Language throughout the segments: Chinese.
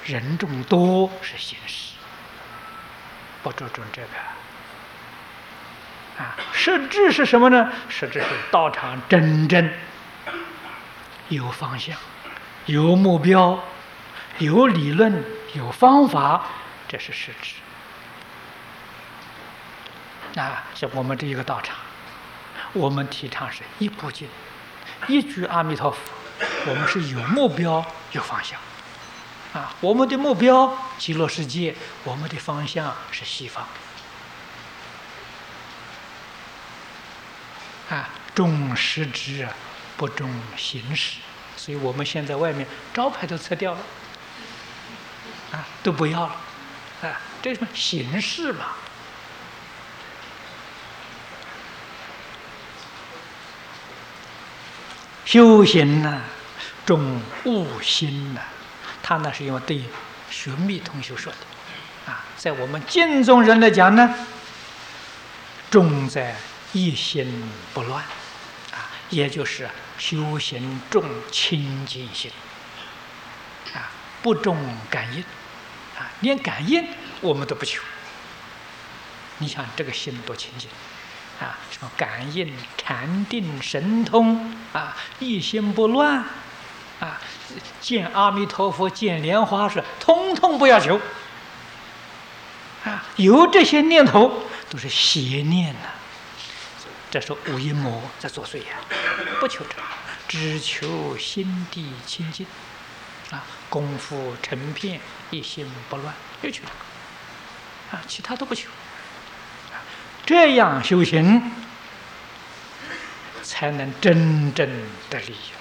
人众多是形式，不注重这个。实质是什么呢？实质是道场真正有方向、有目标、有理论、有方法，这是实质。像我们这一个道场，我们提倡是一部经、一句阿弥陀佛，我们是有目标、有方向。我们的目标极乐世界，我们的方向是西方。重实质不重形式，所以我们现在外面招牌都撤掉了，都不要了，这什么形式嘛？修行呢，重悟心呢，他那是因为对学密同学说的，在我们净宗人来讲呢，重在一心不乱，也就是修行重清净心，不重感应，连感应我们都不求。你想这个心多清净，什么感应、禅定、神通，一心不乱，见阿弥陀佛、见莲花是通通不要求，有这些念头都是邪念呐。这是五阴魔在作祟呀！不求这，只求心地清净，功夫成片，一心不乱，就求这个，其他都不求。这样修行，才能真正得利益。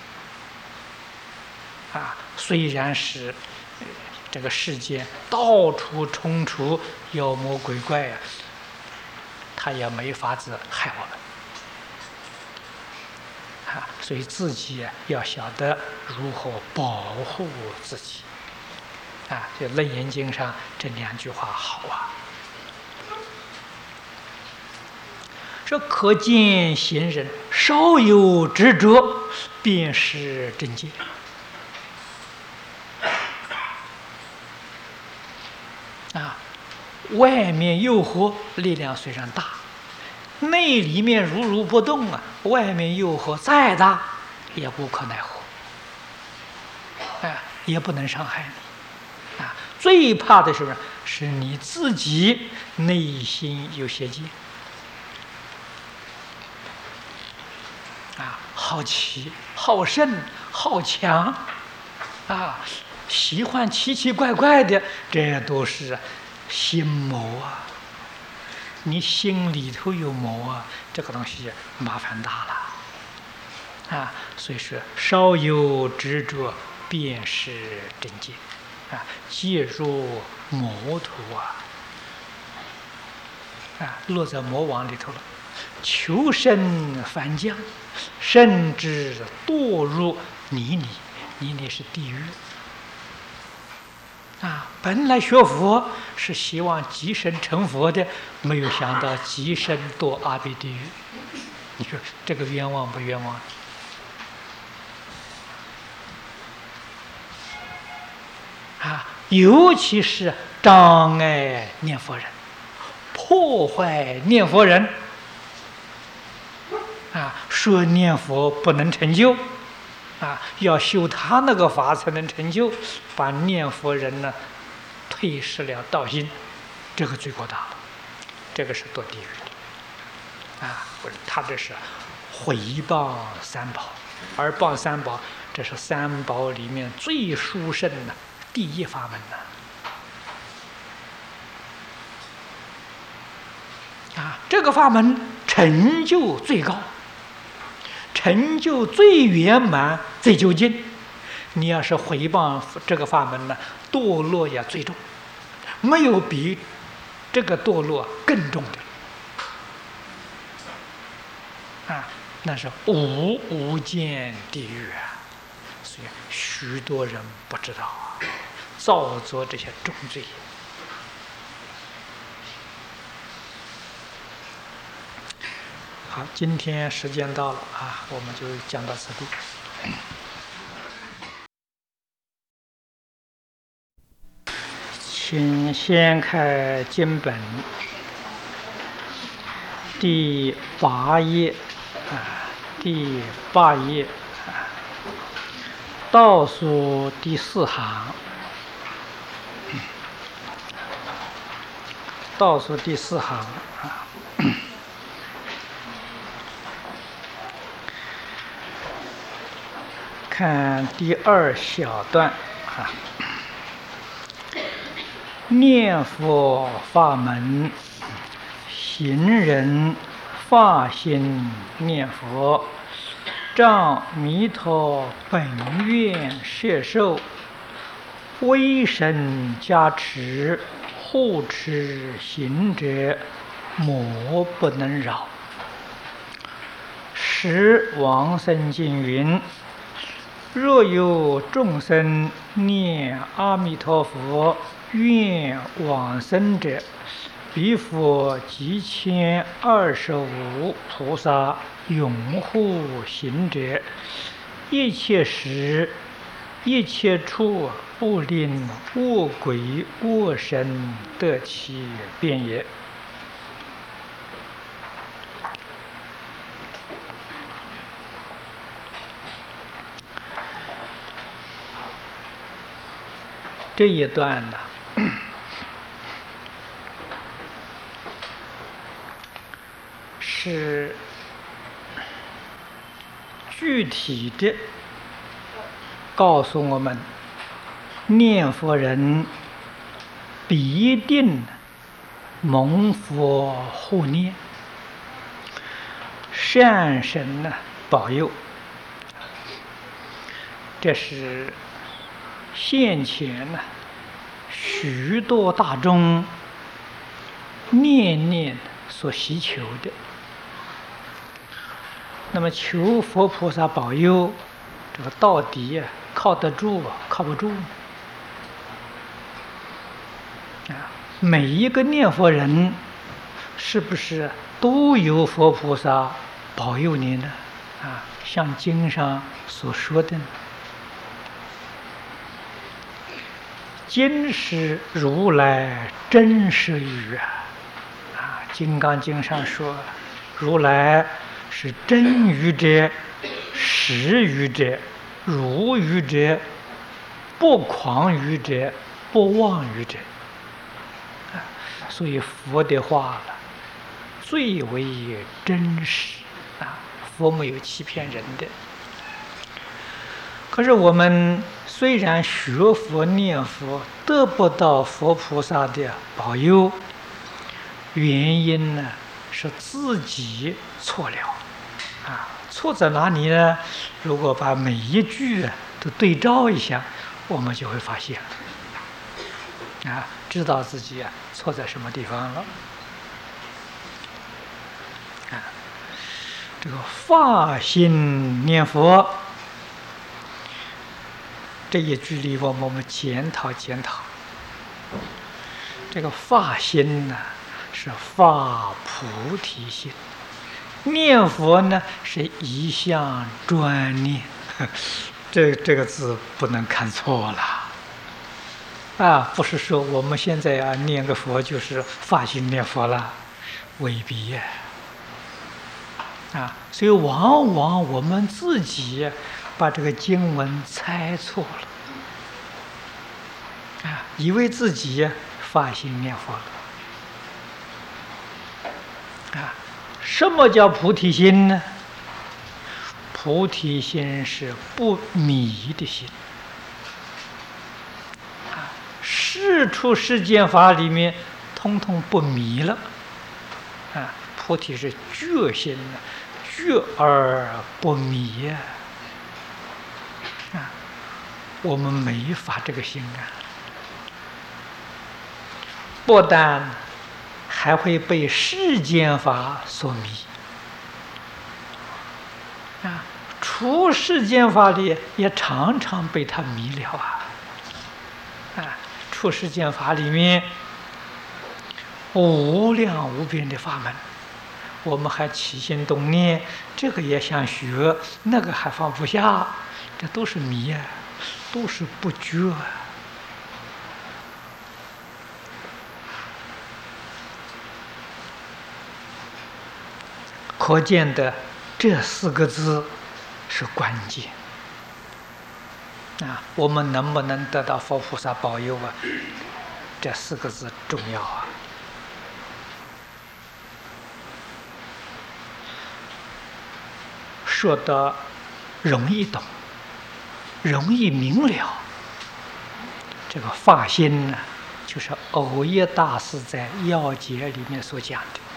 虽然是这个世界到处冲出妖魔鬼怪呀，他也没法子害我们。所以自己要晓得如何保护自己。就《楞严经》上这两句话好啊。说可见贤人稍有执着，便是正见。外面诱惑力量虽然大，内里面如如不动外面诱惑再大，也无可奈何，也不能伤害你。最怕的是你自己内心有邪见，好奇、好胜、好强，喜欢奇奇怪怪的，这都是心魔啊！你心里头有魔这个东西麻烦大了，所以说稍有执着，便是正见，介入魔途落在魔网里头了，求生凡江，甚至堕入泥泞是地狱。本来学佛是希望即生成佛的，没有想到即生堕阿鼻地狱。你说这个冤枉不冤枉？尤其是障碍念佛人，破坏念佛人，说念佛不能成就，要修他那个法才能成就，把念佛人呢退失了道心，这个罪过大了，这个是堕地狱的。他这是毁谤三宝，而谤三宝，这是三宝里面最殊胜的第一法门这个法门成就最高，成就最圆满、最究竟。你要是毁谤这个法门呢，堕落也最重，没有比这个堕落更重的那是无间地狱所以许多人不知道造作这些重罪。好，今天时间到了我们就讲到此地。 请先开经本第8页第8页倒数第4行，倒数第4行看第2小段念佛法门，行人发心念佛，仗弥陀本愿摄受，威神加持，护持行者，魔不能扰。时往生经云：若有众生念阿弥陀佛愿往生者，彼佛即遣25菩萨拥护行者，一切时一切处不令恶鬼恶神得其便也。这一段呢，是具体的告诉我们，念佛人必定蒙佛护念，善神保佑。这是现前许多大众念念所希求的。那么求佛菩萨保佑，这个到底靠得住靠不住每一个念佛人是不是都有佛菩萨保佑你呢？像经上所说的，经是如来真实语金刚经上说，如来是真语者、实语者、如语者、不诳语者、不妄语者。所以佛的话最为真实佛没有欺骗人的。可是我们虽然学佛念佛得不到佛菩萨的保佑，原因是自己错了错在哪里呢？如果把每一句都对照一下，我们就会发现知道自己错在什么地方了这个发心念佛这一句里，我们检讨检讨。这个发心是发菩提心，念佛是一向专念，这个字不能看错了不是说我们现在念个佛就是发心念佛了，未必所以往往我们自己把这个经文猜错了以为自己发心念佛了什么叫菩提心呢？菩提心是不迷的心世出世间法里面通通不迷了菩提是觉心觉而不迷我们没发这个心不但还会被世间法所迷出世间法里也常常被它迷了出世间法里面无量无边的法门，我们还起心动念，这个也想学，那个还放不下，这都是迷都是不觉可见的这4个字是关键啊！我们能不能得到佛菩萨保佑啊？这4个字重要啊！说得容易懂，容易明了。这个发心呢，就是藕益大师在《要解》里面所讲的。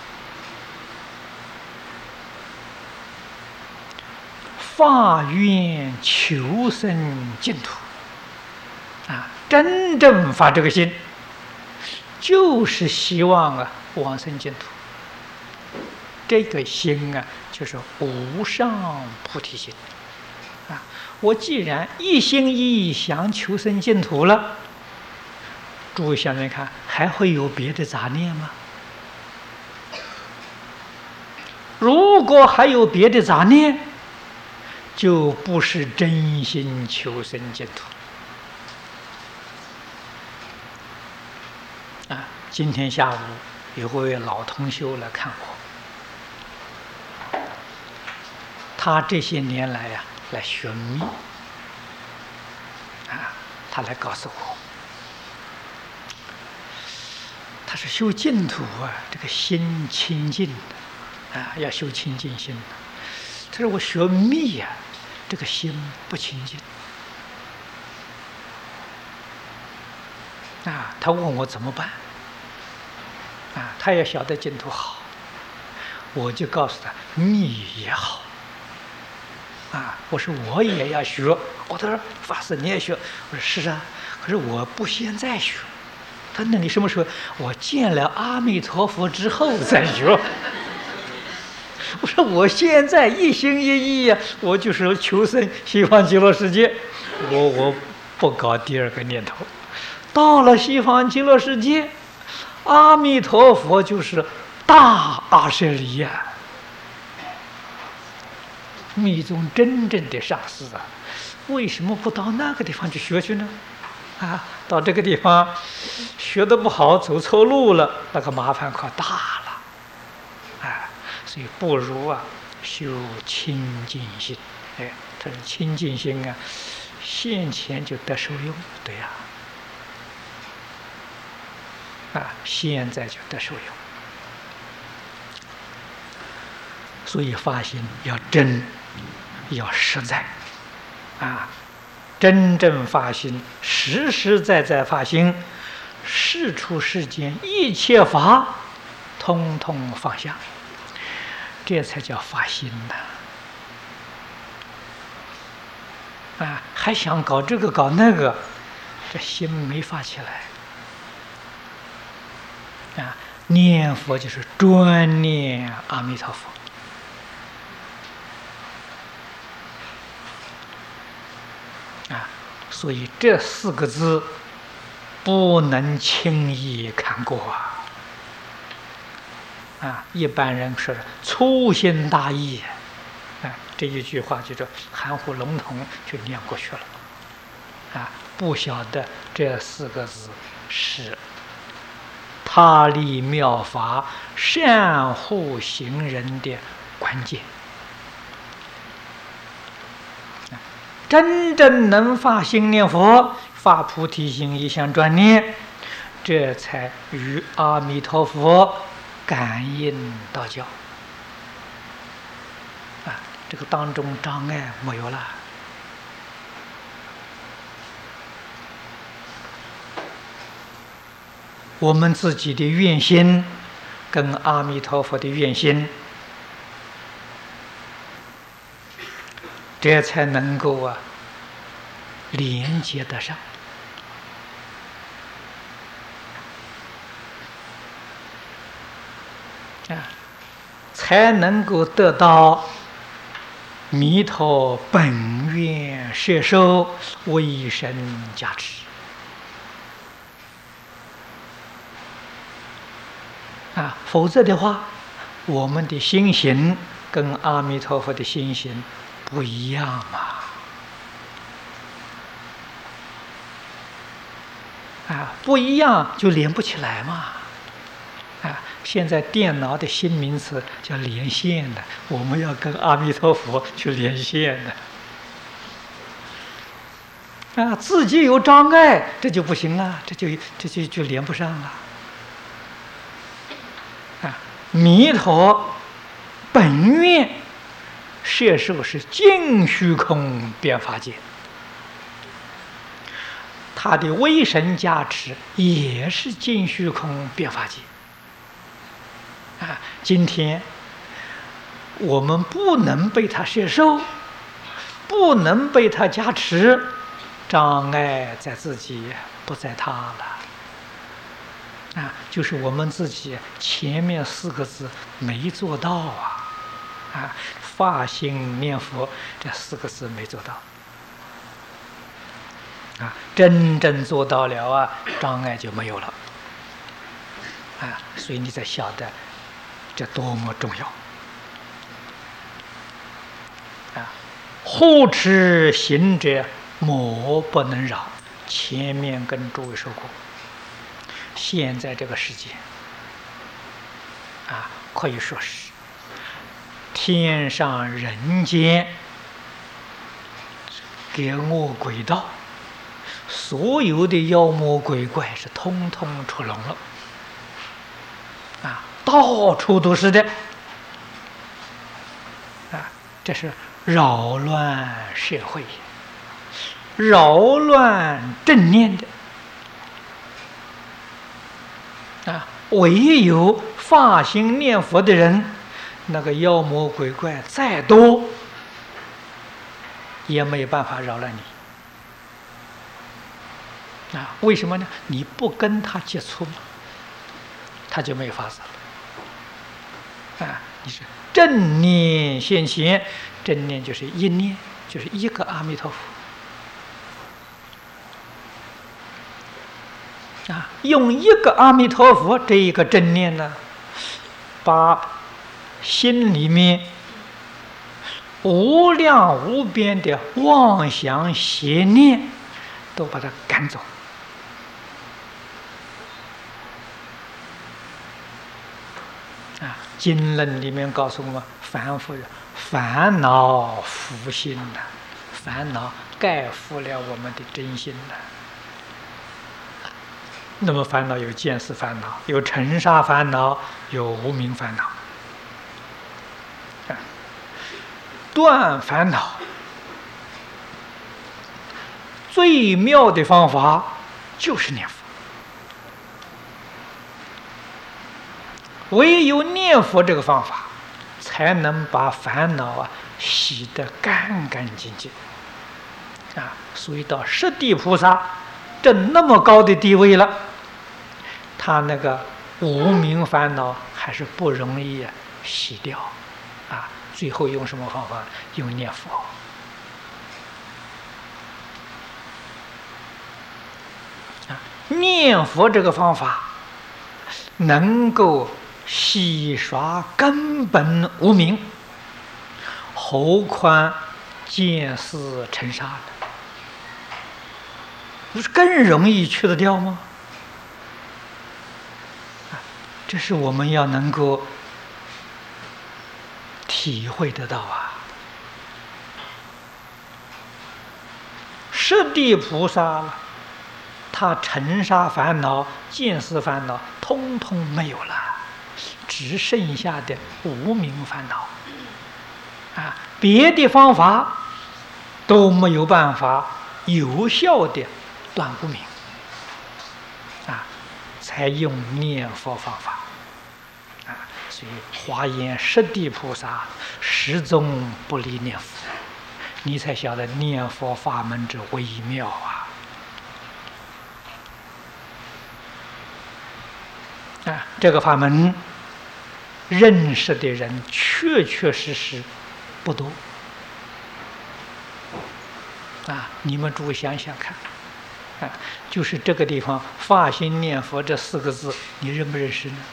发愿求生净土啊，真正发这个心，就是希望啊往生净土。这个心啊，就是无上菩提心啊！我既然一心一意想求生净土了，诸位想想看，还会有别的杂念吗？如果还有别的杂念，就不是真心求生净土啊！今天下午有位老同修来看我，他这些年来呀，来寻觅啊，他来告诉我，他是修净土啊，这个心清净的啊，要修清净心。他说我学密呀，这个心不清净啊。他问我怎么办啊？他也晓得净土好，我就告诉他密也好啊。我说我也要学，他说法师你也学，我说是啊，可是我不现在学。他说那你什么时候？我见了阿弥陀佛之后再学。我说我现在一心一意呀，我就是求生西方极乐世界，我不搞第2个念头。到了西方极乐世界，阿弥陀佛就是大阿舍离呀，密宗真正的上师啊，为什么不到那个地方去学去呢？啊，到这个地方学得不好，走错路了，那个麻烦可大了，哎。所以不如啊修清净心，哎，他说清净心啊，现前就得受用，对呀，啊，现在就得受用。所以发心要真，要实在，啊，真正发心，实实在在发心，世出世间一切法，通通放下。这才叫发心呐！啊，还想搞这个搞那个，这心没发起来。啊，念佛就是专念阿弥陀佛。啊，所以这4个字不能轻易看过啊！啊，一般人说粗心大意，啊，这一句话就是含糊笼统就念过去了，啊，不晓得这4个字是他力妙法善护行人的关键。真正能发心念佛，发菩提心一向专念，这才与阿弥陀佛感应道交啊，这个当中障碍没有了。我们自己的愿心跟阿弥陀佛的愿心，这才能够啊连接得上。才能够得到弥陀本愿摄受为生加持啊！否则的话，我们的心行跟阿弥陀佛的心行不一样嘛！啊，不一样就连不起来嘛！啊， 现在电脑的新名词叫连线的，我们要跟阿弥陀佛去连线的。自己有障碍，这就不行了，这就连不上了。弥陀本愿摄受是尽虚空遍法界，他的威神加持也是尽虚空遍法界。今天我们不能被他摄受，不能被他加持，障碍在自己，不在他了。就是我们自己前面4个字没做到发心念佛这4个字没做到真正做到了障碍就没有了所以你才晓得这多么重要护持行者魔不能扰，前面跟诸位说过。现在这个世界可以说是天上人间给恶鬼道，所有的妖魔鬼怪是通通出笼了到处都是的这是扰乱社会，扰乱正念的唯有发心念佛的人，那个妖魔鬼怪再多也没有办法扰乱你为什么呢？你不跟他接触嘛，他就没有法子了你是正念现前，正念就是一念，就是一个阿弥陀佛用一个阿弥陀佛这一个正念呢，把心里面无量无边的妄想邪念都把它赶走经论里面告诉我们，凡夫人烦恼覆心烦恼盖覆了我们的真心那么烦恼有见思烦恼，有尘沙烦恼，有无明烦恼断烦恼最妙的方法就是念佛，唯有念佛这个方法才能把烦恼洗得干干净净所以到十地菩萨证那么高的地位了，他那个无明烦恼还是不容易洗掉最后用什么方法？用念佛念佛这个方法能够洗刷根本无明，何况见思尘沙呢？不是更容易去得掉吗？这是我们要能够体会得到十地菩萨他尘沙烦恼、见思烦恼通通没有了，只剩下的无明烦恼别的方法都没有办法有效的断无明才用念佛方法所以华严十地菩萨始终不离念佛，你才晓得念佛法门之微妙这个法门认识的人确确实实不多你们诸位想想看就是这个地方发心念佛这4个字你认不认识呢？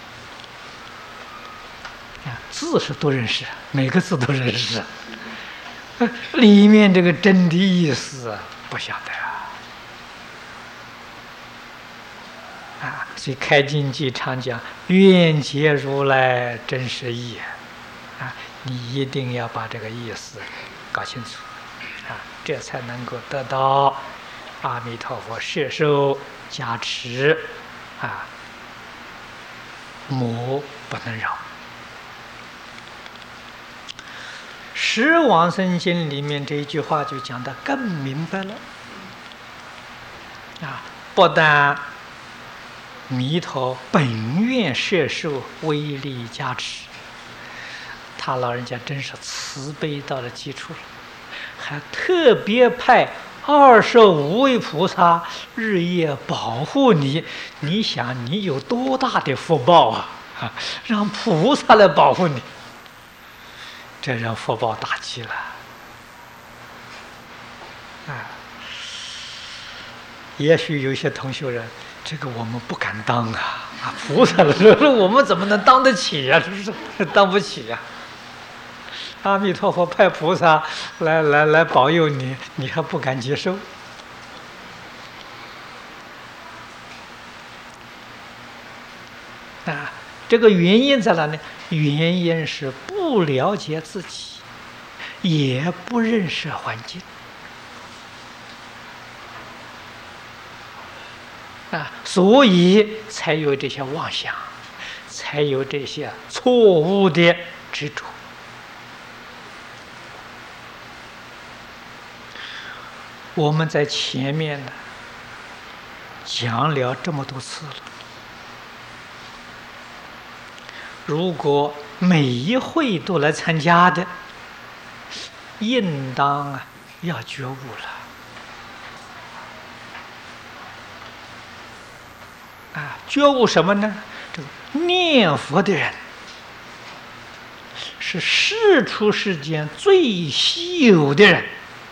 字是都认识，每个字都认识里面这个真的意思不晓得所以开经记常讲愿解如来真实义你一定要把这个意思搞清楚这才能够得到阿弥陀佛摄受加持魔不能扰。十往生经里面这一句话就讲得更明白了不但弥陀本愿摄受威力加持，他老人家真是慈悲到了极处了，还特别派25位菩萨日夜保护你。你想你有多大的福报让菩萨来保护你，这人福报大极了也许有些同学人，这个我们不敢当菩萨了，我们怎么能当得起呀？是不是当不起呀？阿弥陀佛派菩萨来保佑你，你还不敢接受这个原因在哪呢？原因是不了解自己，也不认识环境所以才有这些妄想，才有这些错误的执着。我们在前面呢讲了这么多次了，如果每一会都来参加的，应当要觉悟了觉悟什么呢？这个念佛的人是世出世间最稀有的人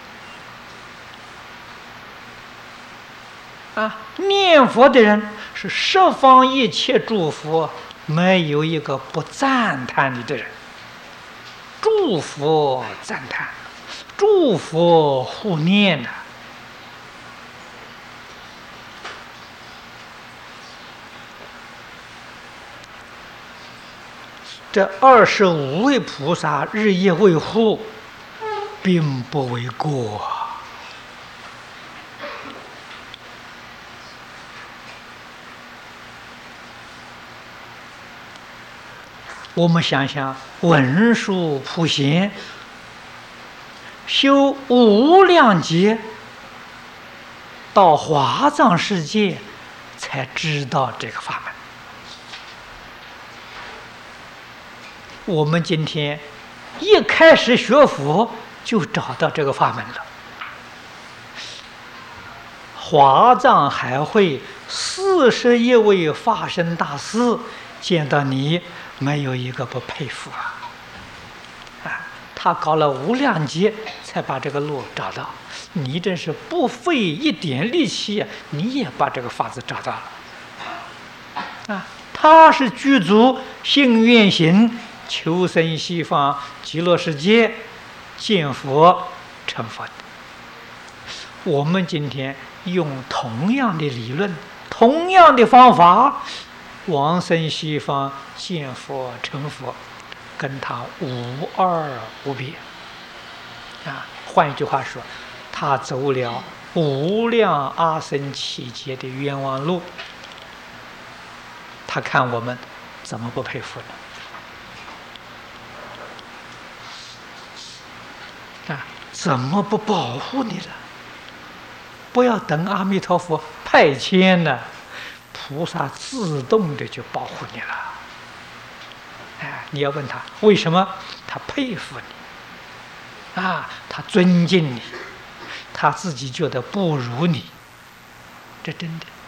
念佛的人是十方一切诸佛没有一个不赞叹你的人，诸佛赞叹，诸佛护念这25位菩萨日夜维护，并不为过我们想想，文殊普贤修无量劫，到华藏世界才知道这个法门。我们今天一开始学佛就找到这个法门了。华藏海会41位法身大士见到你，没有一个不佩服他搞了无量劫才把这个路找到，你真是不费一点力气你也把这个法子找到了他是具足信愿行，求生西方极乐世界，见佛成佛的。我们今天用同样的理论，同样的方法，往生西方见佛成佛，跟他无二无别换一句话说，他走了无量阿僧祇劫的冤枉路，他看我们怎么不佩服呢？怎么不保护你了？不要等阿弥陀佛派遣呢，菩萨自动的就保护你了。你要问他为什么？他佩服你他尊敬你，他自己觉得不如你，这真的。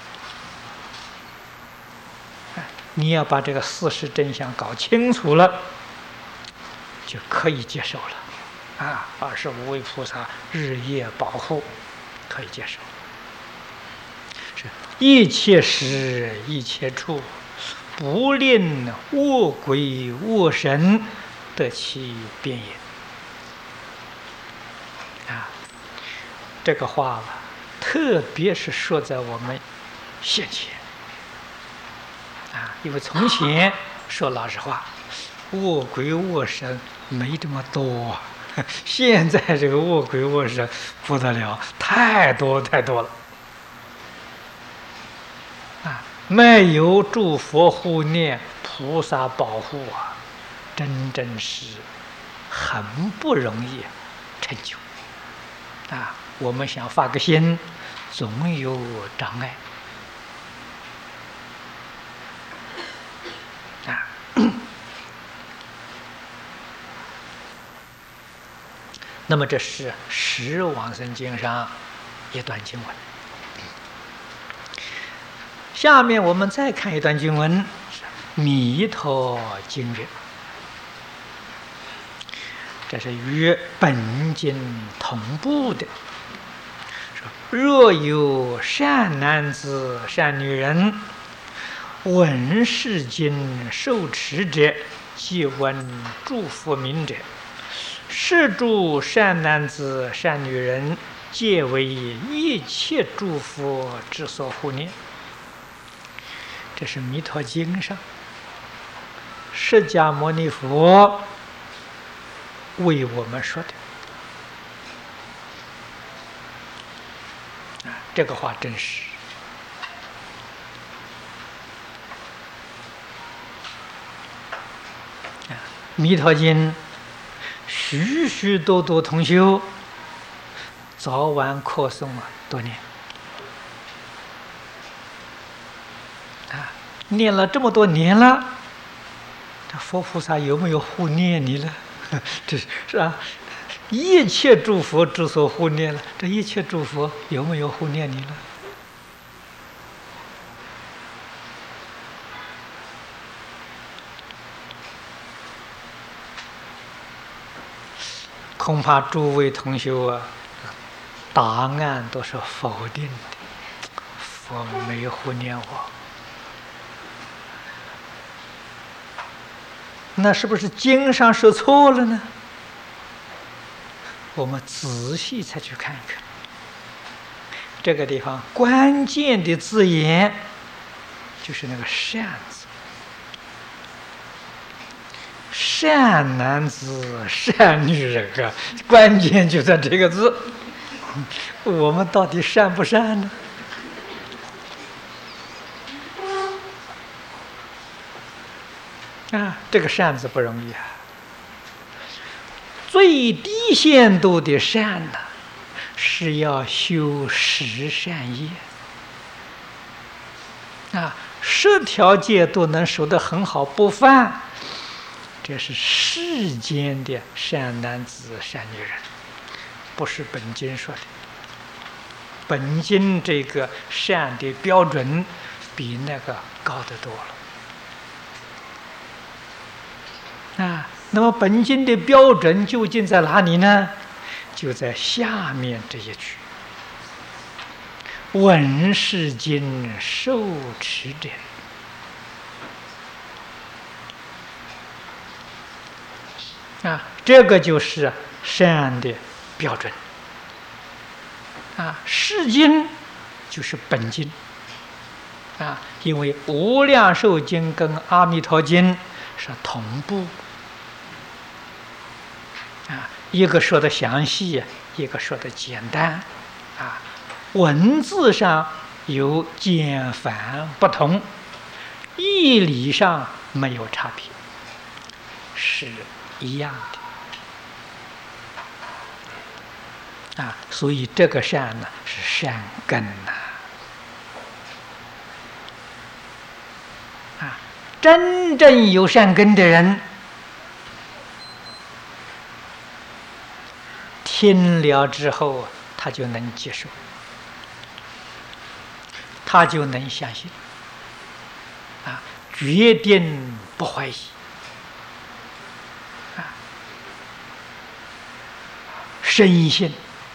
你要把这个事实真相搞清楚了，就可以接受了25位菩萨日夜保护，可以接受。是一切时一切处，不令恶鬼恶神得其边也这个话特别是说在我们现前因为从前说老实话，恶鬼恶神没这么多啊，现在这个恶鬼恶神不得了，太多太多了啊！没有诸佛护念、菩萨保护啊，真是很不容易成就啊！我们想发个心，总有障碍啊。那么这是《十往生经》上一段经文。下面我们再看一段经文，《弥陀经》曰：这是与本经同步的。若有善男子、善女人，闻是经受持者，即闻诸佛名者，是诸善男子、善女人，皆为一切诸佛之所护念。这是《弥陀经》上释迦牟尼佛为我们说的啊，这个话真实。弥陀经许许多多同修早晚课诵多年啊，念了这么多年了，这佛菩萨有没有护念你了？这是啊，一切诸佛之所护念了，这一切诸佛有没有护念你了？恐怕诸位同修啊，答案都是否定的。佛没有护念我，那是不是经上说错了呢？我们仔细才去看一看，这个地方关键的字眼就是那个善字。善男子、善女人啊，关键就在这个字。我们到底善不善呢？啊，这个善字不容易啊。最低限度的善呢，是要修十善业啊，10条戒都能守得很好，不犯。这是世间的善男子、善女人，不是本经说的。本经这个善的标准比那个高得多了啊。那么本经的标准究竟在哪里呢？就在下面这一句：闻是经受持者。啊，这个就是善的标准啊。是经就是本经啊，因为无量寿经跟阿弥陀经是同步啊，一个说的详细，一个说的简单啊，文字上有简繁不同，义理上没有差别，是一样的啊，所以这个善呢是善根呐啊，真正有善根的人，听了之后他就能接受，他就能相信啊，决定不怀疑。深信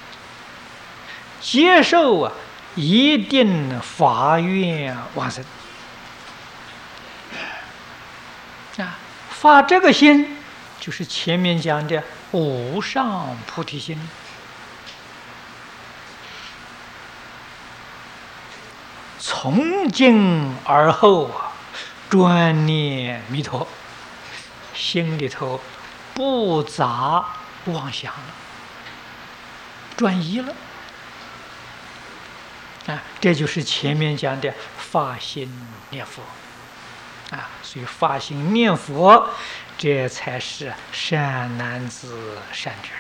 接受啊，一定发愿往生啊！发这个心，就是前面讲的无上菩提心。从今而后啊， 专念弥陀，心里头不杂妄想了，转移了。这就是前面讲的发心念佛。所以发心念佛，这才是善男子、善女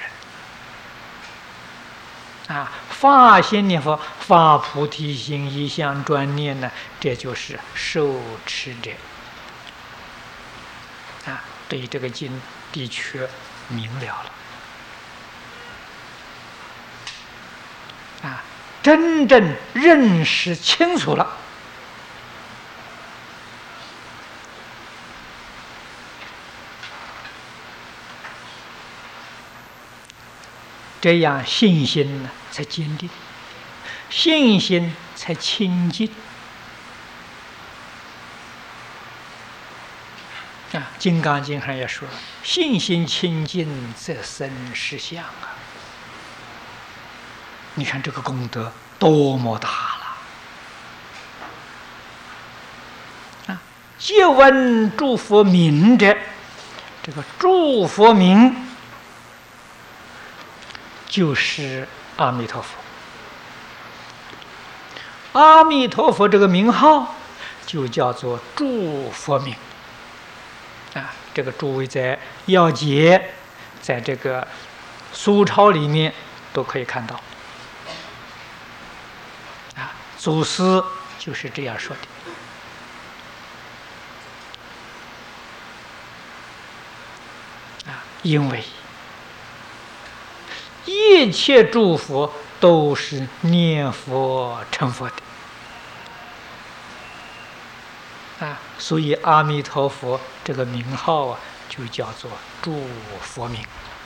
人。发心念佛，发菩提心，一向专念呢，这就是受持者。对这个经的确明了了。真正认识清楚了。这样信心呢才坚定，信心才清净。金刚经上也说了，信心清净则生实相你看这个功德多么大了！借闻诸佛名者，这个诸佛名就是阿弥陀佛。阿弥陀佛这个名号就叫做诸佛名。这个诸位在要解，在这个苏钞里面都可以看到。祖师就是这样说的。因为一切诸佛都是念佛成佛的。所以阿弥陀佛这个名号就叫做诸佛名。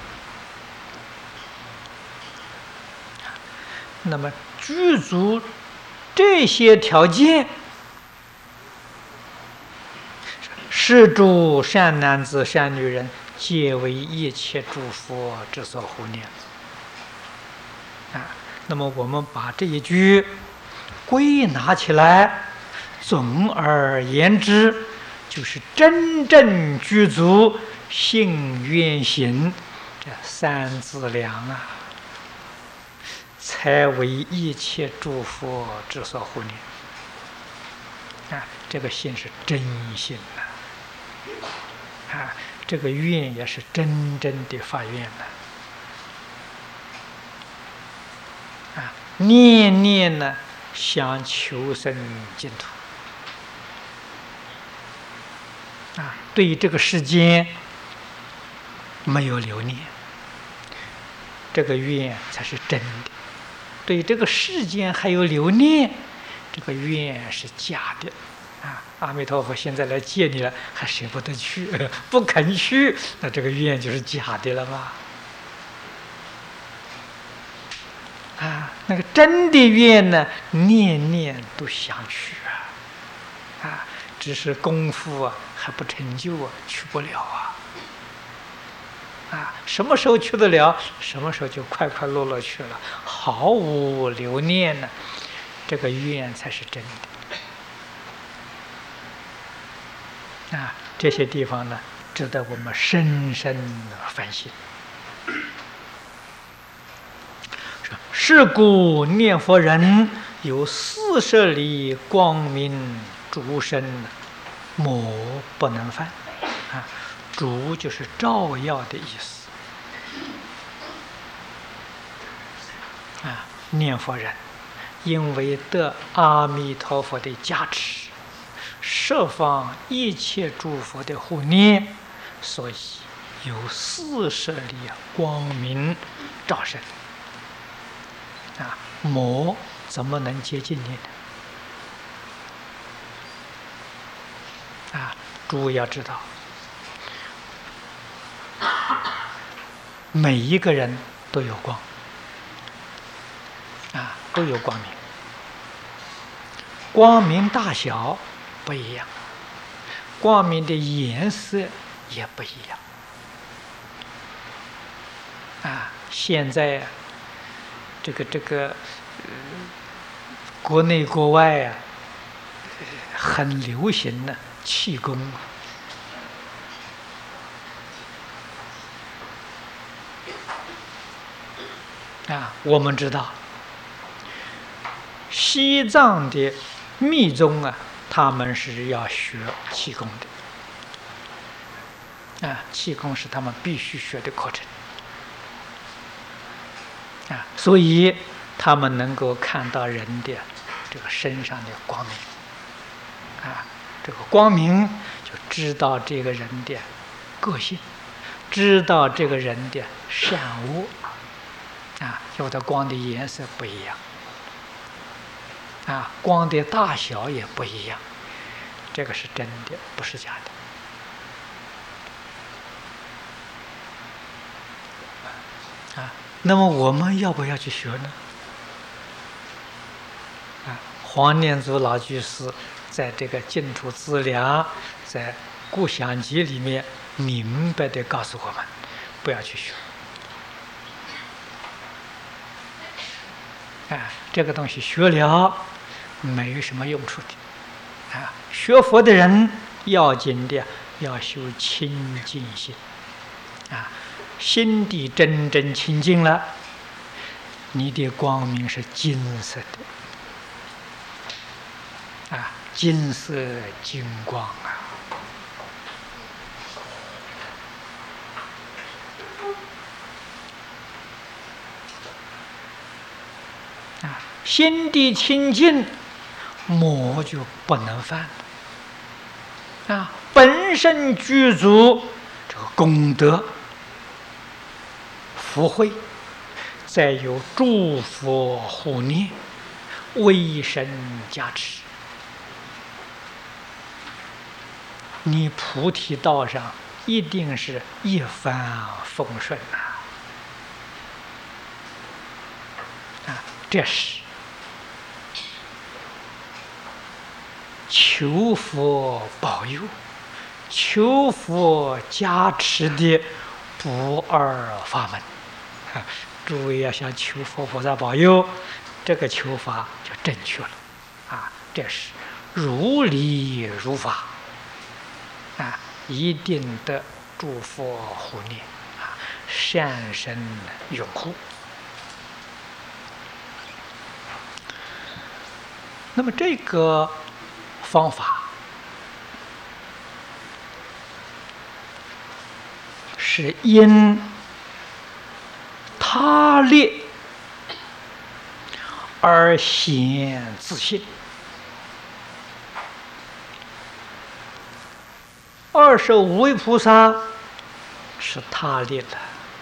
那么具足这些条件，是诸善男子善女人，皆为一切诸佛之所护念。那么我们把这一句归纳起来，总而言之，就是真正具足信愿行这三资粮才为一切诸佛之所护念。这个信是真信这个愿也是真正的发愿念念呢想求生净土。对于这个世间没有留念，这个愿才是真的。对于这个世间还有留念，这个愿是假的。阿弥陀佛现在来接你了，还舍不得去，不肯去，那这个愿就是假的了嘛。那个真的愿呢，念念都想去只是功夫还不成就去不了什么时候去得了，什么时候就快快乐乐去了，毫无留念呢，这个愿才是真的。这些地方呢，值得我们深深反省。是故念佛人有40里光明烛身，魔不能犯。烛就是照耀的意思。念佛人因为得阿弥陀佛的加持，十方一切诸佛的护念，所以有40里光明照身。魔怎么能接近你呢？诸位要知道，每一个人都有光，都有光明，光明大小不一样，光明的颜色也不一样。现在这个国内国外很流行呢， 气功啊，我们知道西藏的密宗啊，他们是要学气功的啊，气功是他们必须学的课程啊，所以他们能够看到人的这个身上的光明啊，这个光明就知道这个人的个性，知道这个人的善恶啊，有的光的颜色不一样啊，光的大小也不一样，这个是真的，不是假的啊。那么我们要不要去学呢？啊，黄念祖老居士在这个净土资粮在故乡集里面明白地告诉我们，不要去学。啊，这个东西学了没什么用处的。啊，学佛的人要紧的要修清净心。啊，心地真正清净了，你的光明是金色的。啊，金色金光啊！啊，心地清净，魔就不能犯了。啊，本身具足这个功德、福慧，再有诸佛护念、威神加持，你菩提道上一定是一帆风顺呐！啊，这是求佛保佑、求佛加持的不二法门。诸位要想求佛菩萨保佑，这个求法就正确了。啊，这是如理如法。啊，一定的诸佛护念啊，善神拥护。那么这个方法是因他力而显自性。25位菩萨是他力了，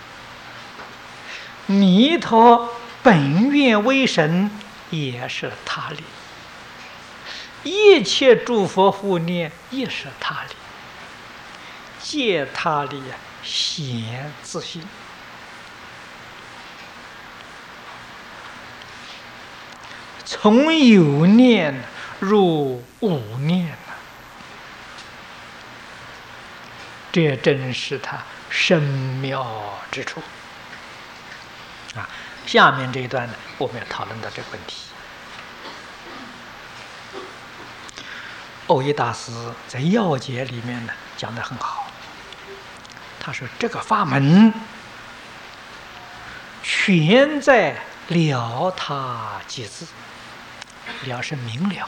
弥陀本愿威神也是他力，一切诸佛护念也是他力，借他力显自性。从有念入无念，这正是他深妙之处啊！下面这一段呢，我们要讨论到这个问题。耦一大师在要解里面呢讲得很好，他说这个法门全在了他即自，了是明了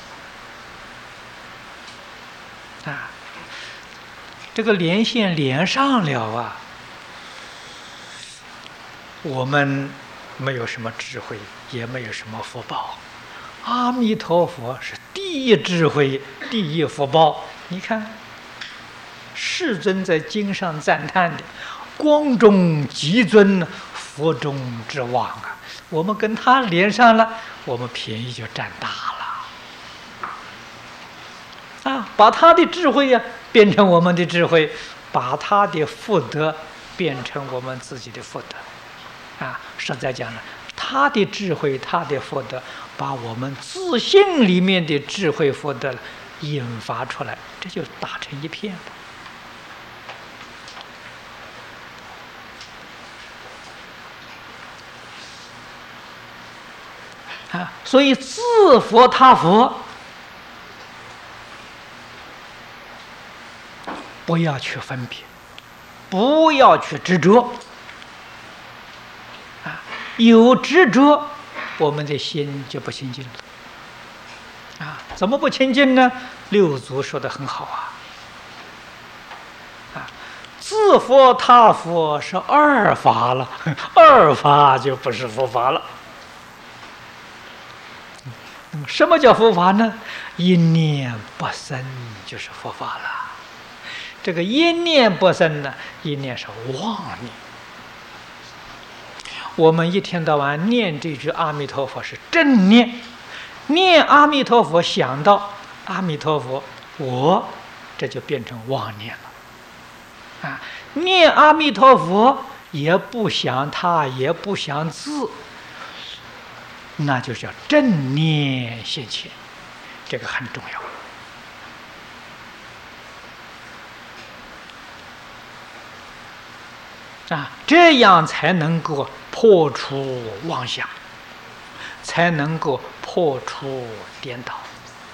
啊。这个连线连上了啊，我们没有什么智慧，也没有什么福报。阿弥陀佛是第一智慧，第一福报。你看，世尊在经上赞叹的“光中极尊，福中之王”啊，我们跟他连上了，我们便宜就占大了啊！把他的智慧呀变成我们的智慧，把他的福德变成我们自己的福德啊！实在讲呢，他的智慧，他的福德，把我们自信里面的智慧福德引发出来，这就打成一片了啊！所以自佛他佛不要去分别，不要去执着。有执着，我们的心就不清净了。怎么不清净呢？六祖说的很好自佛他佛是二法了，二法就不是佛法了。什么叫佛法呢？一念不生就是佛法了。这个一念不生呢，一念是妄念。我们一天到晚念这句阿弥陀佛是正念，念阿弥陀佛想到阿弥陀佛我，这就变成妄念了。念阿弥陀佛也不想他，也不想字，那就叫正念现前，这个很重要。这样才能够破除妄想，才能够破除颠倒。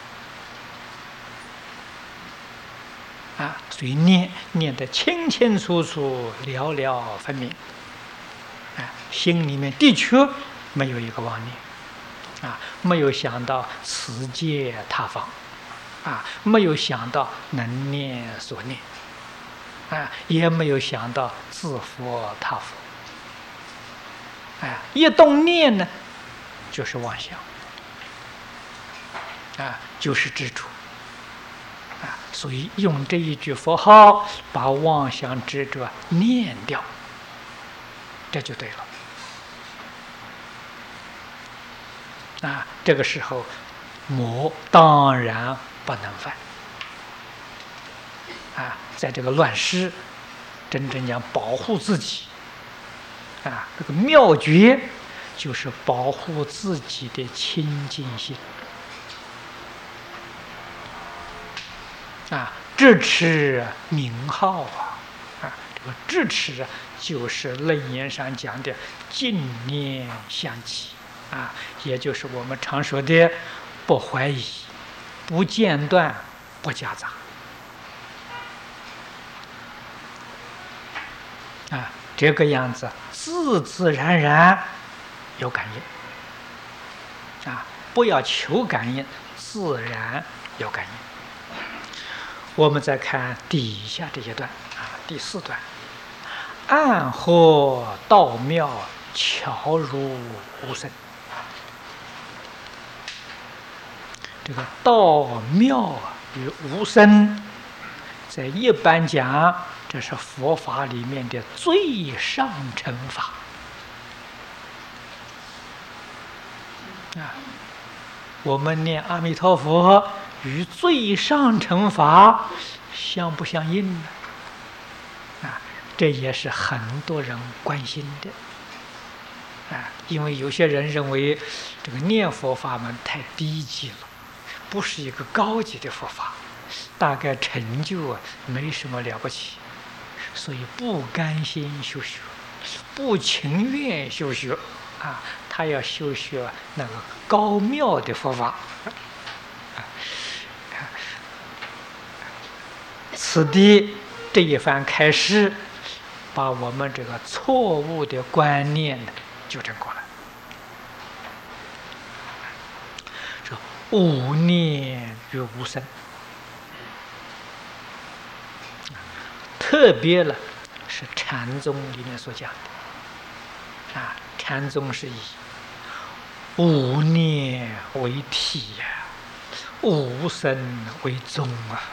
所以念得清清楚楚，了了分明。心里面的确没有一个妄念，没有想到此界他方，没有想到能念所念，也没有想到自佛他佛。一动念呢，就是妄想，就是执着。所以用这一句佛号把妄想执着念掉，这就对了。这个时候魔当然不能犯。在这个乱世，真正讲保护自己，这个妙诀就是保护自己的清净心。智持名号这个智持就是楞严上讲的净念相继也就是我们常说的不怀疑、不间断、不夹杂这个样子自自然然有感应不要求感应，自然有感应。我们再看底下这些段第4段，暗合道妙，巧如无声。这个道妙与无声，在一般讲，这是佛法里面的最上乘法我们念阿弥陀佛与最上乘法相不相应呢？这也是很多人关心的因为有些人认为这个念佛法门太低级了，不是一个高级的佛法，大概成就没什么了不起，所以不甘心修学，不情愿修学他要修学那个高妙的佛法。此地这一番开示，把我们这个错误的观念纠正过来。说无念与无声，特别了是禅宗里面所讲的禅宗是以无念为体无声为宗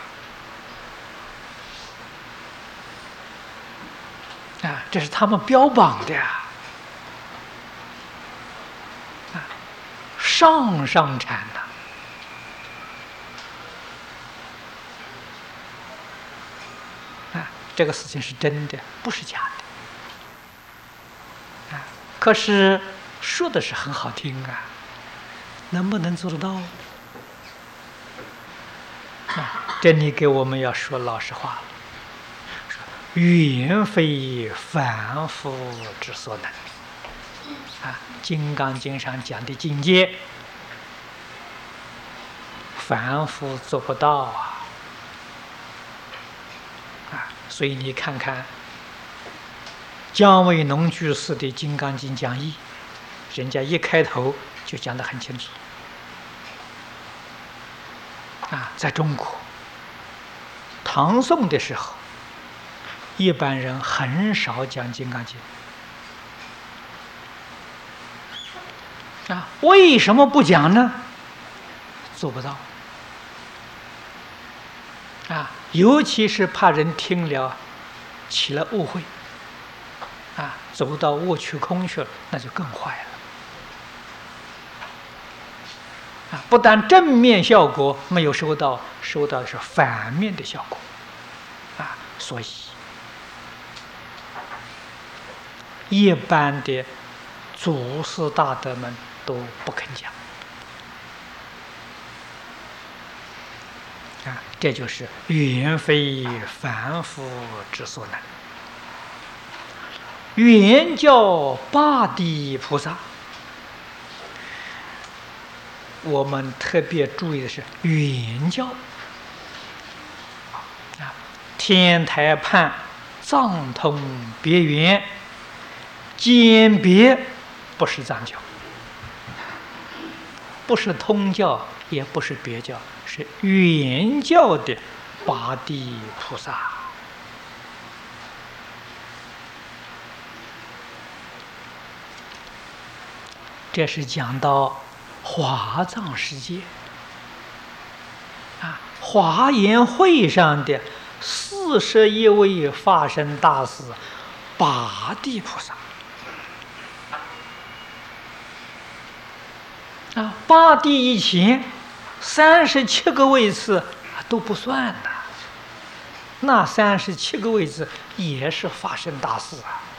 这是他们标榜的上禅这个事情是真的，不是假的可是说的是很好听能不能做得到这里给我们要说老实话了，远非凡夫之所能金刚经上讲的境界，凡夫做不到所以你看看姜维农居士的《金刚经》讲义，人家一开头就讲得很清楚。在中国唐宋的时候，一般人很少讲《金刚经》。为什么不讲呢？做不到。尤其是怕人听了起了误会，走到误区空去了，那就更坏了。不但正面效果没有收到，收到的是反面的效果。所以一般的祖师大德们都不肯讲。这就是远非凡夫之所能。原教八地菩萨，我们特别注意的是原教。天台畔藏通别圆，简别不是藏教，不是通教，也不是别教，是原教的八地菩萨。这是讲到华藏世界华严会上的41位法身大士，八地菩萨八地以前37个位次都不算的，那37个位次也是法身大士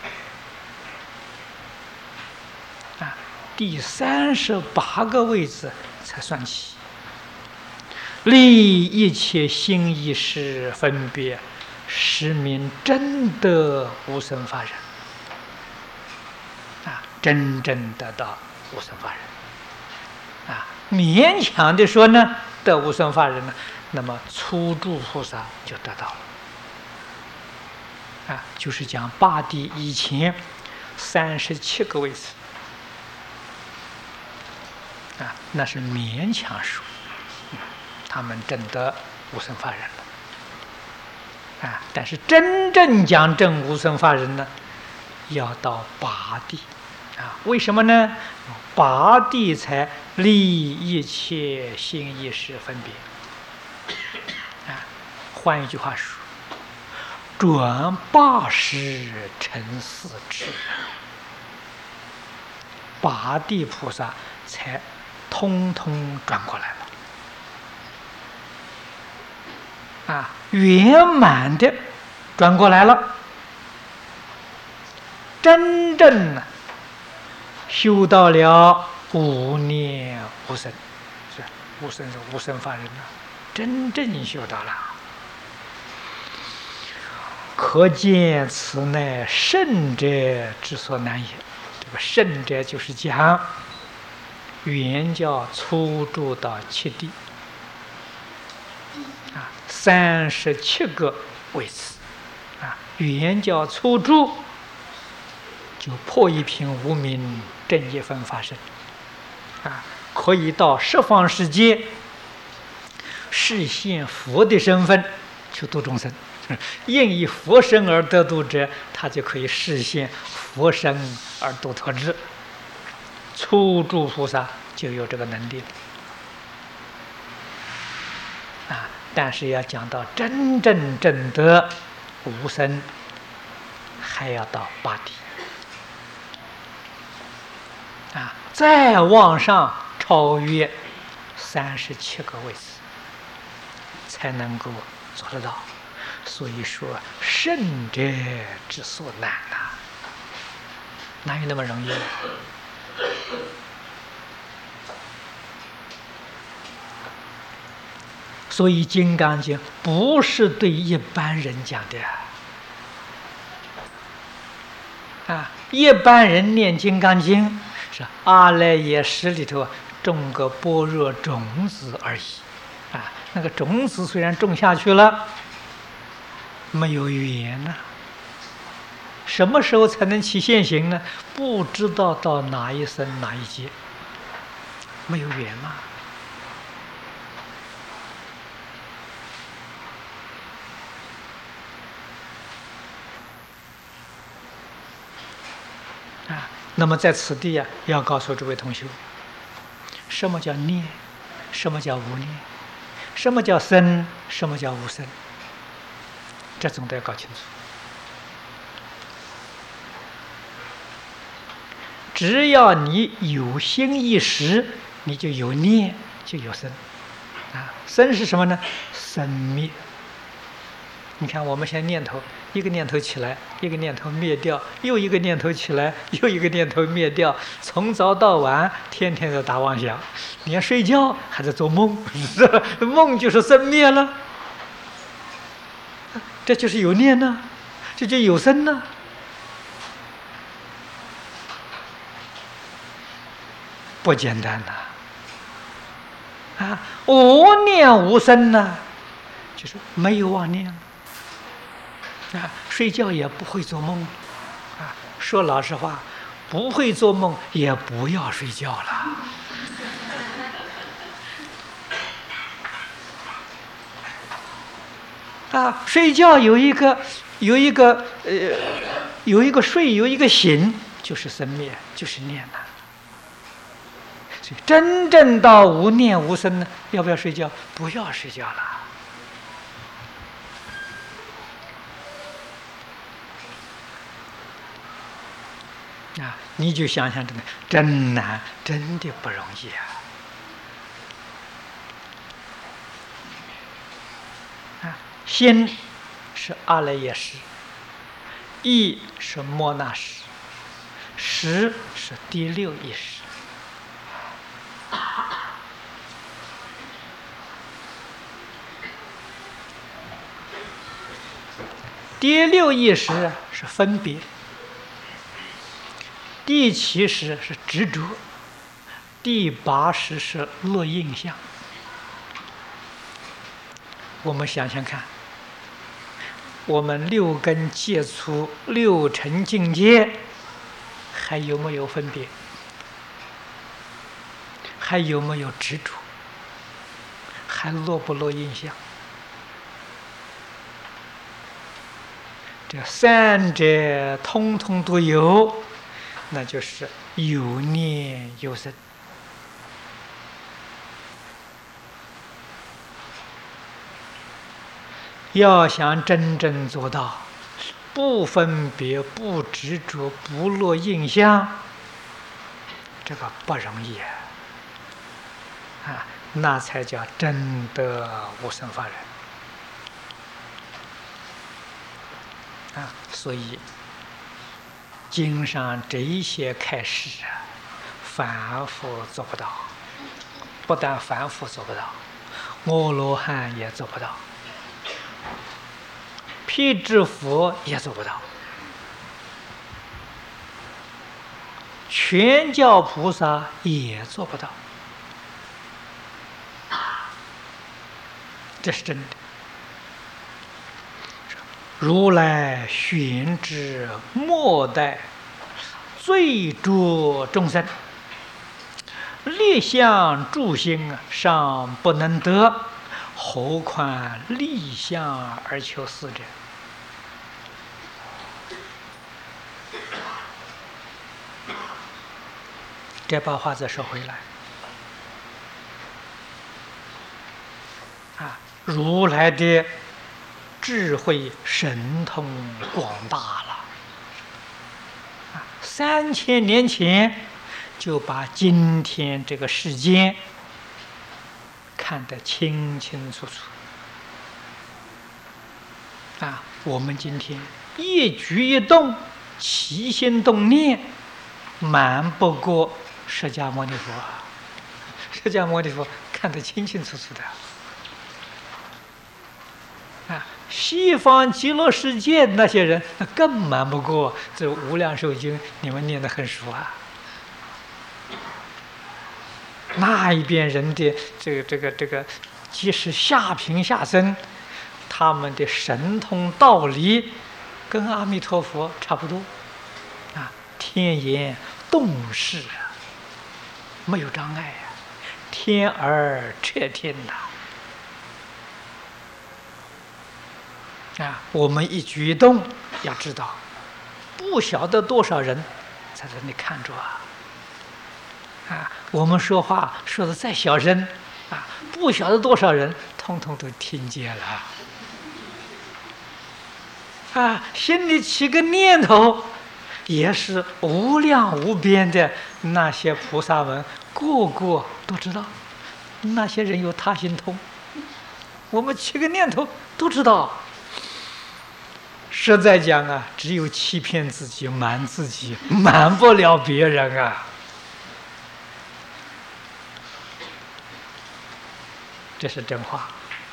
第38个位置才算起，立一切心意识分别，实名真得无生法忍真正得到无生法忍勉强的说呢，得无生法忍呢，那么初住菩萨就得到了就是讲八地以前37个位次那是勉强说，他们真得无生法忍了但是真正讲证无生法忍呢，要到八地为什么呢？八地才立一切心意识分别换一句话说，转80成4智，八地菩萨才通通转过来了圆满的转过来了，真正修到了无念无生，无生是无生法忍真正修到了，可见此乃圣者之所难也。这个圣者就是讲原教初住到7地37个位次原教初住就破一品无明正一分法身可以到十方世界实现佛的身份去度众生，应以佛身而得度者，他就可以实现佛身而度脱之。初住菩萨就有这个能力了但是要讲到真正证得无生，还要到八地再往上超越37个位次，才能够做得到。所以说，圣者之所难哪有那么容易？所以《金刚经》不是对一般人讲的一般人念《金刚经》是阿赖耶识里头种个般若种子而已那个种子虽然种下去了， 没有缘呐。什么时候才能起现行呢？不知道到哪一生哪一劫，没有缘嘛。那么在此地要告诉这位同学，什么叫念，什么叫无念，什么叫生，什么叫无生，这总得要搞清楚。只要你有心一时，你就有念，就有生。生是什么呢？生灭。你看我们现在念头，一个念头起来，一个念头灭掉，又一个念头起来，又一个念头灭掉，从早到晚，天天在打妄想，连睡觉还在做梦，梦就是生灭了，这就是有念呢，这就有生呢。不简单呐！无念无生呢，就是没有妄念。睡觉也不会做梦，说老实话，不会做梦也不要睡觉了。睡觉有一个睡，有一个醒，就是生灭，就是念呐。所以真正到无念无生呢，要不要睡觉？不要睡觉了。你就想想这个真难，真的不容易心是阿赖耶识，意是摩那识，识是第六意识。第六意识是分别，第七识是执着，第八识是落印象。我们想想看，我们六根接触六尘境界，还有没有分别？还有没有执着？还落不落印象？这三者通通都有，那就是有念有生。要想真正做到不分别、不执着、不落印象，这个不容易那才叫真得无生法忍所以经上这一些开示凡夫做不到，不但凡夫做不到，阿罗汉也做不到，辟支佛也做不到，全教菩萨也做不到，这是真的。如来玄之末代，最著众生，立相住心尚不能得，何况立相而求是者？这把话再说回来如来的智慧神通广大了，3000年前就把今天这个世间看得清清楚楚我们今天一举一动，起心动念，瞒不过释迦牟尼佛释迦牟尼佛看得清清楚楚的西方极乐世界那些人那更瞒不过这无量寿经，你们念得很熟那一边人的这个即使下品下生， 他们的神通道理跟阿弥陀佛差不多，啊，天眼洞视啊，没有障碍啊，天耳彻天呐。啊，我们一举一动要知道，不晓得多少人在这里看着啊。啊，我们说话说的再小声，啊，不晓得多少人通通都听见了。啊，心里起个念头，也是无量无边的那些菩萨们，个个都知道。那些人有他心通，我们起个念头都知道。实在讲啊，只有欺骗自己、瞒自己，瞒不了别人啊。这是真话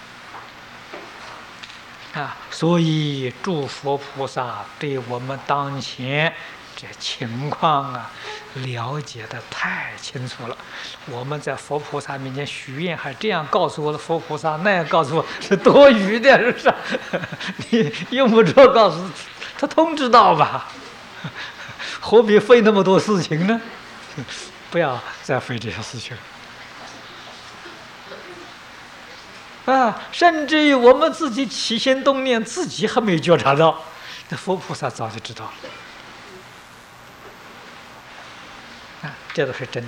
啊！所以诸佛菩萨对我们当前这情况啊，了解的太清楚了。我们在佛菩萨面前许愿，还这样告诉我的佛菩萨，那样告诉我，是多余的，是不是？你用不着告诉他，通知道吧？何必费那么多事情呢？不要再费这些事情了。啊，甚至于我们自己起心动念，自己还没觉察到，那佛菩萨早就知道了。啊，这都是真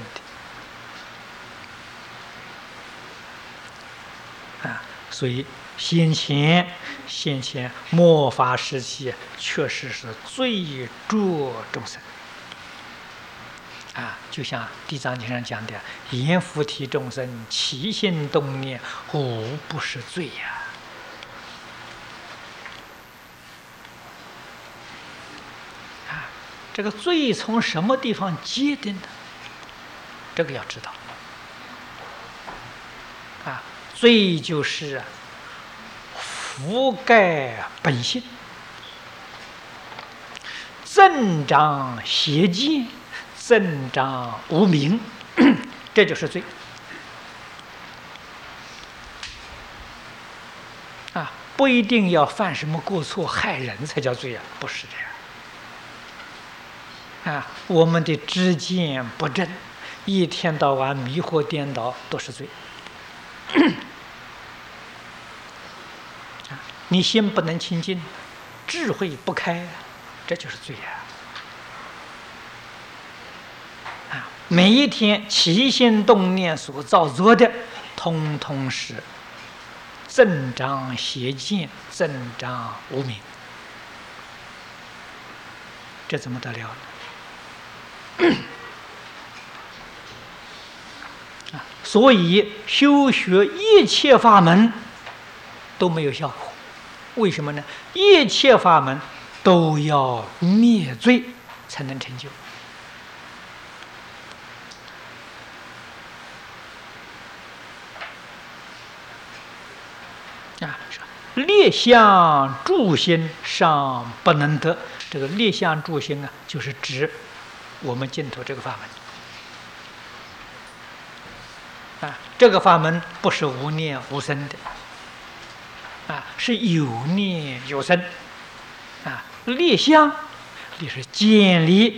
的。啊，所以先前末法时期，确实是最著众生。啊，就像《地藏经》上讲的，阎浮提众生起心动念，无不是罪呀。啊，这个罪从什么地方结的呢？这个要知道。啊，罪就是覆盖本性，增长邪见，增长无明，这就是罪。啊，不一定要犯什么过错害人才叫罪啊，不是这样。啊，我们的知见不正，一天到晚迷惑颠倒，都是罪。你心不能清净，智慧不开，这就是罪啊！每一天起心动念所造作的，通通是增长邪见，增长无明，这怎么得了呢？所以修学一切法门都没有效果。为什么呢？一切法门都要灭罪才能成就。啊，列相助心尚不能得。这个列相助心啊，就是指我们净土这个法门。啊，这个法门不是无念无生的。啊，是有念有生。啊，立相，立是建立。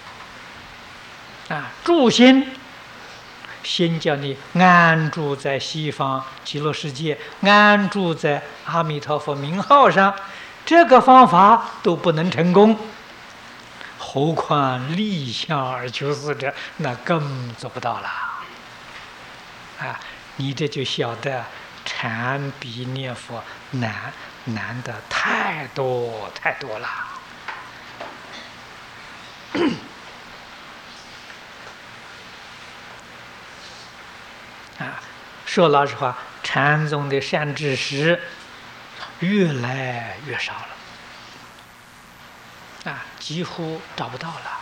啊，助心，先叫你安住在西方极乐世界，安住在阿弥陀佛名号上，这个方法都不能成功，何况立相而求是者，那更做不到了。啊，你这就晓得禅比念佛难的太多太多了。啊，说老实话，禅宗的善知识越来越少了。啊，几乎找不到了。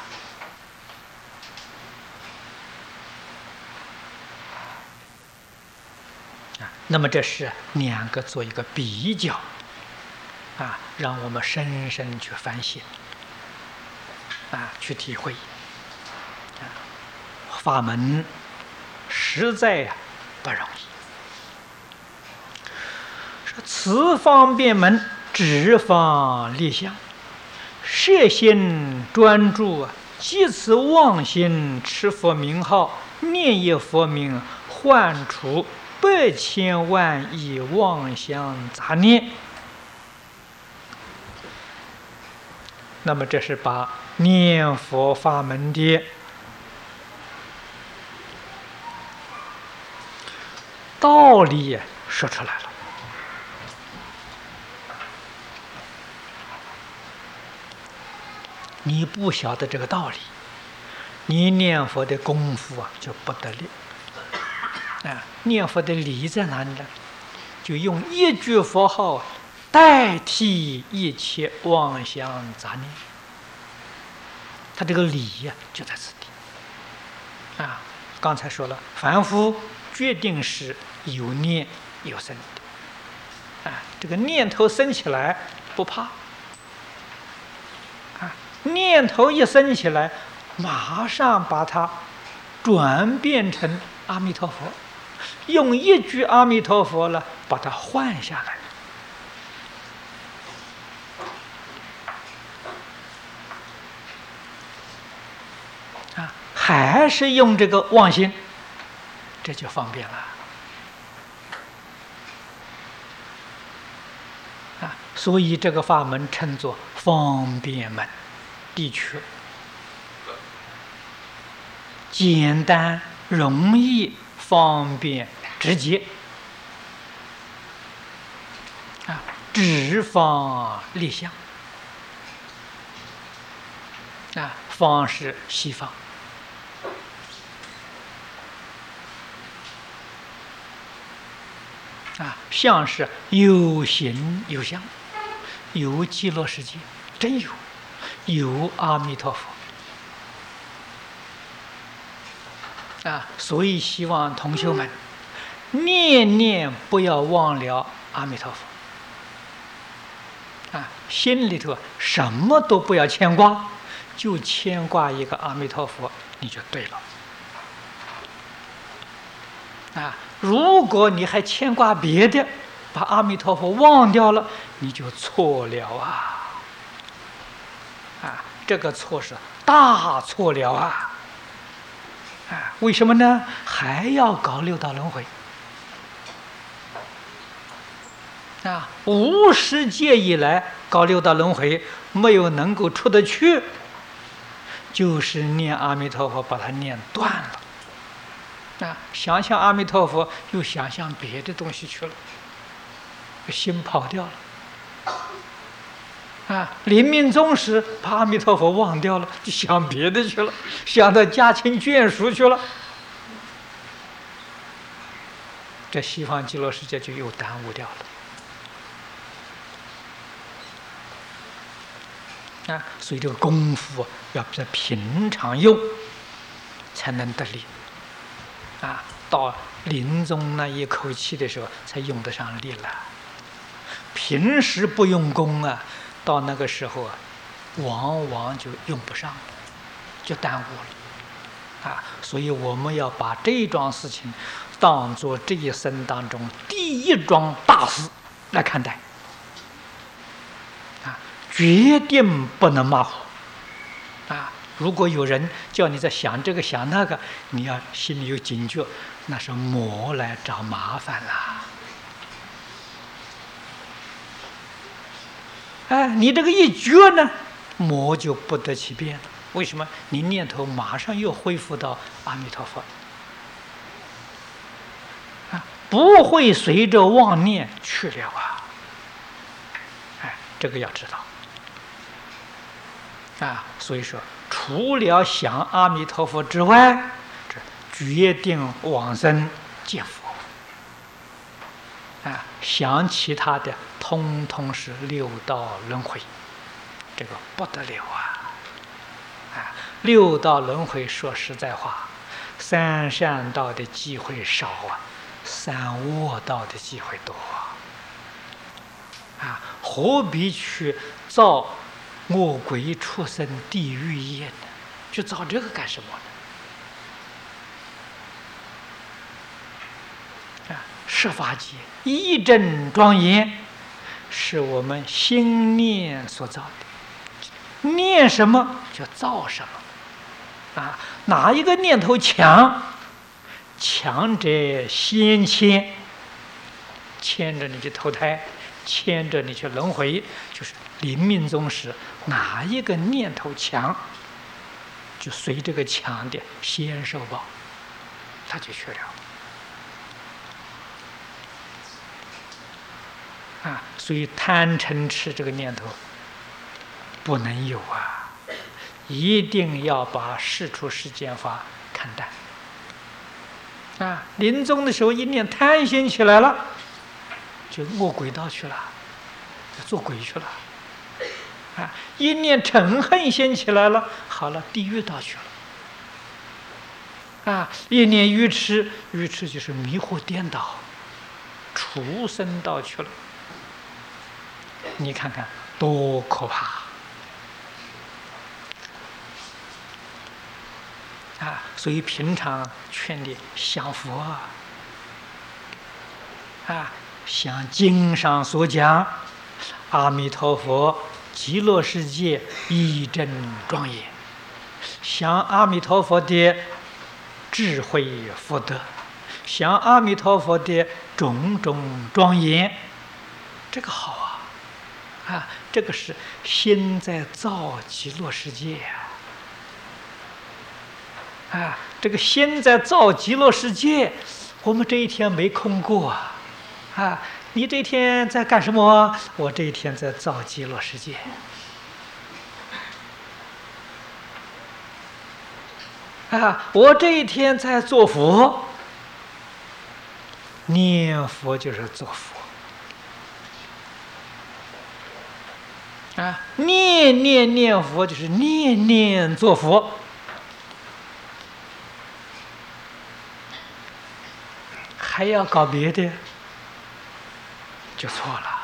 那么这是两个做一个比较，啊，让我们深深去反省，啊，去体会，啊，法门实在不容易。 此方便门只方立相，摄心专注，即此妄心持佛名号，念一佛名，唤除8,000,000亿妄想杂念。那么这是把念佛法门的道理说出来了。你不晓得这个道理，你念佛的功夫就不得力。念佛的理在哪里呢？就用一句佛号代替一切妄想杂念。他这个理就在此地。刚才说了，凡夫决定是有念有生的。这个念头生起来不怕。念头一生起来，马上把它转变成阿弥陀佛，用一句阿弥陀佛了，把它换下来。还是用这个妄心，这就方便了。所以这个法门称作方便门。的确，简单、容易、方便、直接。只方立相。方是西方。相是有形有相，有极乐世界，真有阿弥陀佛。所以希望同学们念念不要忘了阿弥陀佛。心里头什么都不要牵挂，就牵挂一个阿弥陀佛，你就对了。如果你还牵挂别的，把阿弥陀佛忘掉了，你就错了这个错是大错了为什么呢？还要搞六道轮回无始劫以来搞六道轮回，没有能够出得去，就是念阿弥陀佛把它念断了。想想阿弥陀佛，又想象别的东西去了，心跑掉了。临命终时，把阿弥陀佛忘掉了，就想别的去了，想到家亲眷属去了，这西方极乐世界就又耽误掉了。所以这个功夫要在平常用，才能得力。到临终那一口气的时候，才用得上力了。平时不用功到那个时候往往就用不上了，就耽误了。所以我们要把这一桩事情当作这一生当中第一桩大事来看待。决定不能马虎。如果有人叫你在想这个想那个，你要心里有警觉，那是魔来找麻烦啦。你这个一觉呢，魔就不得其便了。为什么？你念头马上又恢复到阿弥陀佛，不会随着妄念去了这个要知道。所以说，除了想阿弥陀佛之外，这决定往生见佛。想其他的，通通是六道轮回，这个不得了六道轮回说实在话，三善道的机会少三恶道的机会多何必去造恶鬼畜生地狱业呢？去造这个干什么呢？ 十法界一真庄严，是我们心念所造的。念什么就造什么。啊，哪一个念头强，强者先牵，牵着你去投胎，牵着你去轮回，就是临命终时，哪一个念头强，就随这个强的先受报，他就去了。啊，所以贪嗔痴这个念头不能有啊，一定要把世出世间法看淡。啊，临终的时候一念贪心起来了，就卧轨道去了，就做鬼去了。啊，一念嗔恨心起来了，好了，地狱道去了。啊，一念愚痴，愚痴就是迷惑颠倒，畜生道去了。你看看多可怕！啊，所以平常劝你想佛啊，像经上所讲，阿弥陀佛极乐世界一真庄严，像阿弥陀佛的智慧福德，像阿弥陀佛的种种庄严，这个好啊！啊，这个是心在造极乐世界啊！这个心在造极乐世界，我们这一天没空过啊！啊，你这一天在干什么？我这一天在造极乐世界。啊，我这一天在做佛，念佛就是做佛。啊，念佛就是念做佛，还要搞别的，就错了。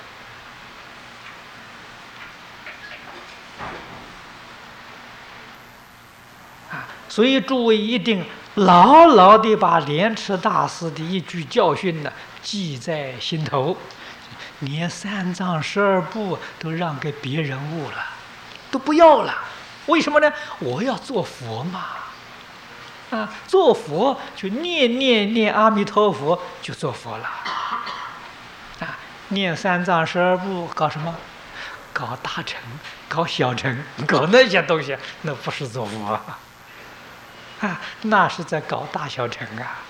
啊，所以诸位一定牢牢地把莲池大师的一句教训呢记在心头。连三藏12部都让给别人悟了，都不要了。为什么呢？我要做佛嘛！啊，做佛就念阿弥陀佛，就做佛了。啊，念三藏12部搞什么？搞大乘，搞小乘，搞那些东西，那不是做佛啊，那是在搞大小乘啊！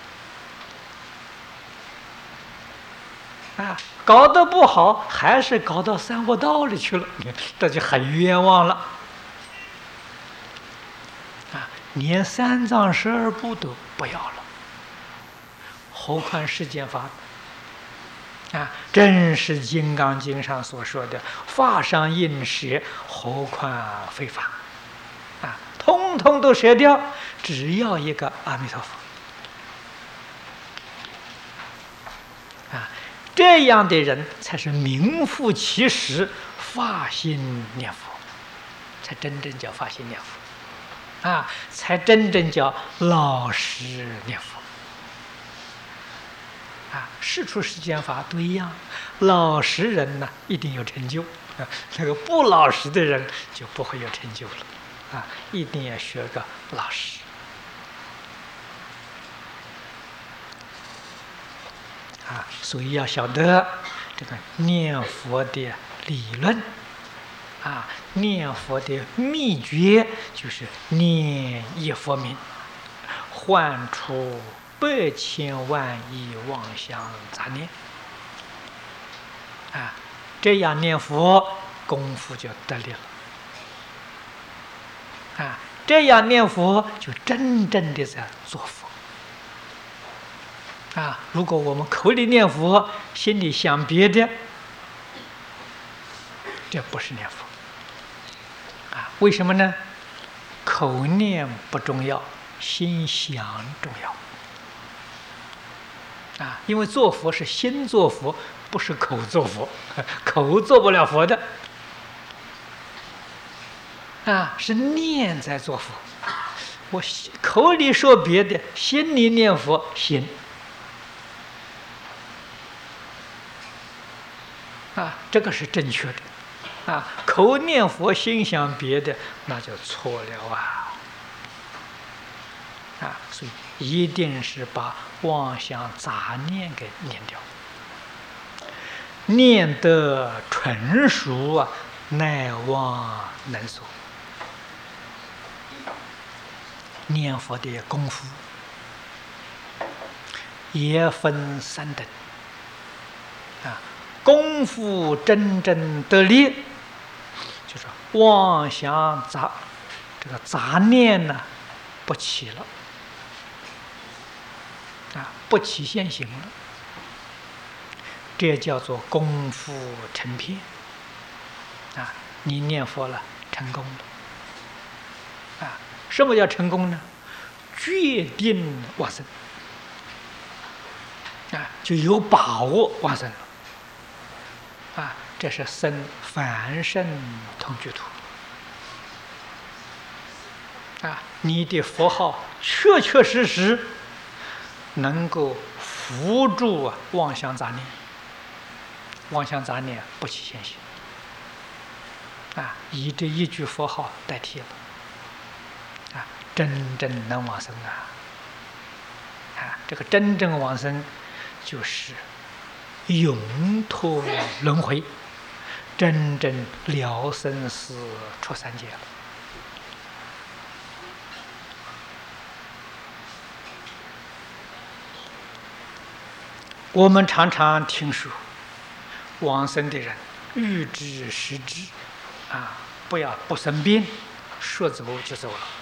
啊，搞得不好，还是搞到三恶道里去了，这就很冤枉了。啊，连三藏12部都不要了，何况世间法？啊，正是《金刚经》上所说的“法上应舍，何况非法”。啊，通通都舍掉，只要一个阿弥陀佛。这样的人才是名副其实发心念佛，才真正叫发心念佛，啊，才真正叫老实念佛。啊，世出世间法都一样，老实人呢一定有成就，啊，那个不老实的人就不会有成就了，啊，一定要学个老实。啊，所以要晓得这个念佛的理论，啊，念佛的秘诀就是念一佛名，唤出8千万亿妄想杂念。啊，这样念佛功夫就得力了。啊，这样念佛就真正的在做佛。啊，如果我们口里念佛，心里想别的，这不是念佛。啊，为什么呢？口念不重要，心想重要。啊，因为做佛是心做佛，不是口做佛，口做不了佛的。啊，是念在做佛。我口里说别的，心里念佛，心。 这个是正确的，口念佛心想别的，那就错了所以一定是把妄想杂念给念掉，念得纯熟乃妄能所。念佛的功夫也分三等，功夫真正得力，就是妄想这个杂念呢不起了，不起现行了，这叫做功夫成片你念佛了，成功了什么叫成功呢？决定往生就有把握往生了这是生凡圣同居土你的佛号确确实实能够扶助妄想杂念，妄想杂念不起现行以这一句佛号代替了真正能往生这个真正往生就是永脱轮回，真正了生死出三界了。我们常常听说往生的人预知时至不要不生病，说走就走了。